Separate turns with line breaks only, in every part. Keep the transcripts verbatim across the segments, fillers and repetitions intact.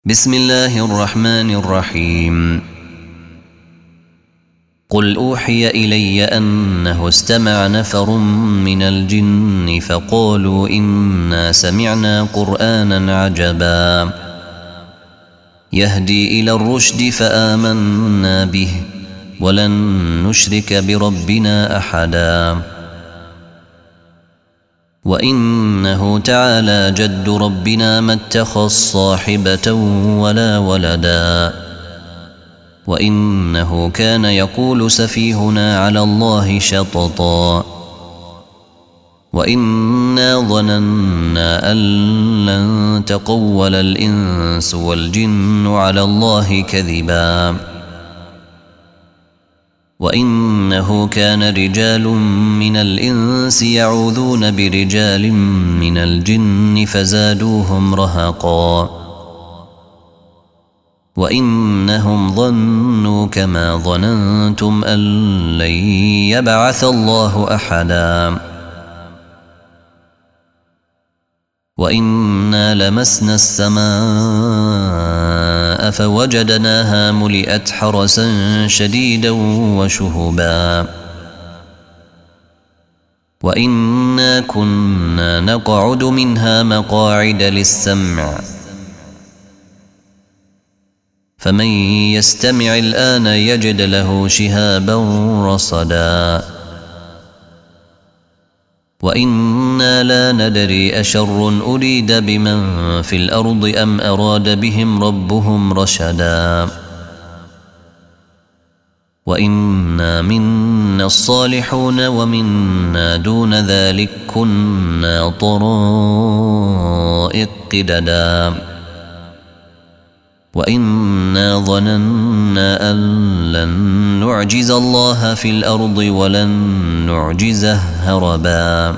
بسم الله الرحمن الرحيم. قل أوحي إلي أنه استمع نفر من الجن فقالوا إنا سمعنا قرآنا عجبا يهدي إلى الرشد فآمنا به ولن نشرك بربنا أحدا وإنه تعالى جد ربنا ما اتخذ صاحبة ولا ولدا وإنه كان يقول سفيهنا على الله شططا وإنا ظننا أن لن تقول الإنس والجن على الله كذبا وإنه كان رجال من الإنس يعوذون برجال من الجن فزادوهم رهقا وإنهم ظنوا كما ظننتم أن لن يبعث الله أحدا وإنا لمسنا السماء فوجدناها ملئت حرسا شديدا وشهبا وإنا كنا نقعد منها مقاعد للسمع فمن يستمع الآن يجد له شهابا رصدا وإنا لا ندري أشر أريد بمن في الأرض أم أراد بهم ربهم رشدا وإنا منا الصالحون ومنا دون ذلك كنا طرائق قددا وإنا ظننا أن لن نعجز الله في الأرض ولن نعجزه هربا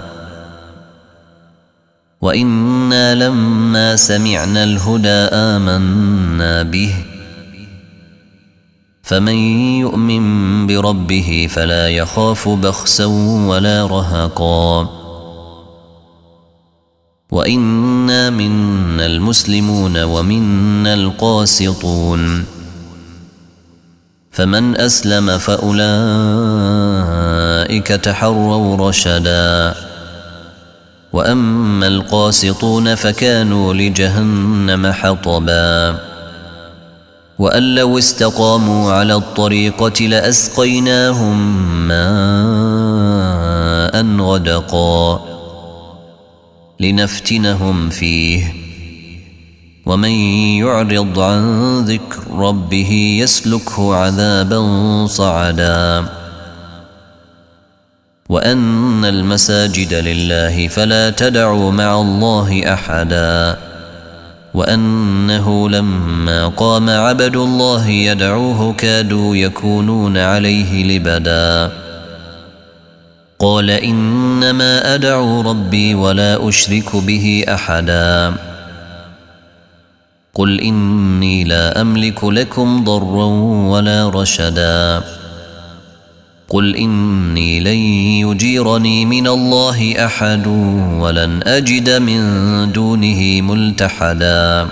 وإنا لما سمعنا الهدى آمنا به فمن يؤمن بربه فلا يخاف بخسا ولا رهقا وإنا منا المسلمون ومنا القاسطون فمن أسلم فأولئك تحروا رشدا وأما القاسطون فكانوا لجهنم حطبا وأن لو استقاموا على الطريقة لأسقيناهم ماء غدقا لنفتنهم فيه ومن يعرض عن ذكر ربه يسلكه عذابا صعدا وأن المساجد لله فلا تدعوا مع الله أحدا وأنه لما قام عبد الله يدعوه كادوا يكونون عليه لبدا قال إنما أدعو ربي ولا أشرك به أحدا قل إني لا أملك لكم ضرا ولا رشدا قل إني لن يجيرني من الله أحد ولن أجد من دونه ملتحدا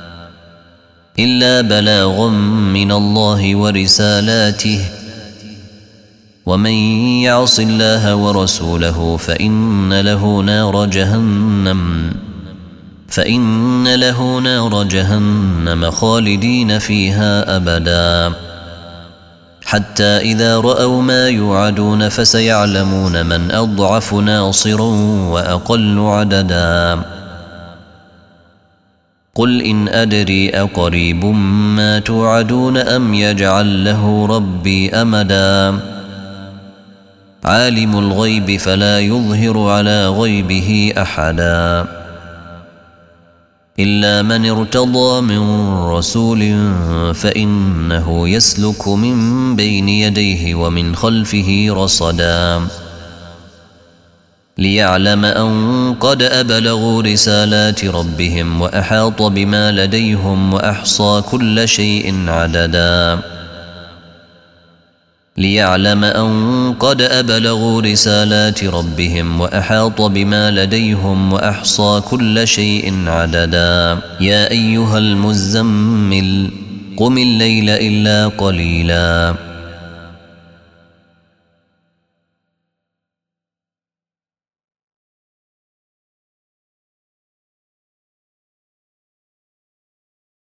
إلا بلاغا من الله ورسالاته ومن يعص الله ورسوله فإن له نار جهنم فإن له نار جهنم خالدين فيها أبدا حتى إذا رأوا ما يوعدون فسيعلمون من أضعف ناصرا وأقل عددا قل إن أدري أقريب ما توعدون أم يجعل له ربي أمدا عالم الغيب فلا يظهر على غيبه أحدا إلا من ارتضى من رسول فإنه يسلك من بين يديه ومن خلفه رصدا ليعلم أن قد أبلغوا رسالات ربهم وأحاط بما لديهم وأحصى كل شيء عددا ليعلم أن قد أبلغوا رسالات ربهم وأحاط بما لديهم وأحصى كل شيء عددا. يا أيها المزمل قم الليل إلا قليلا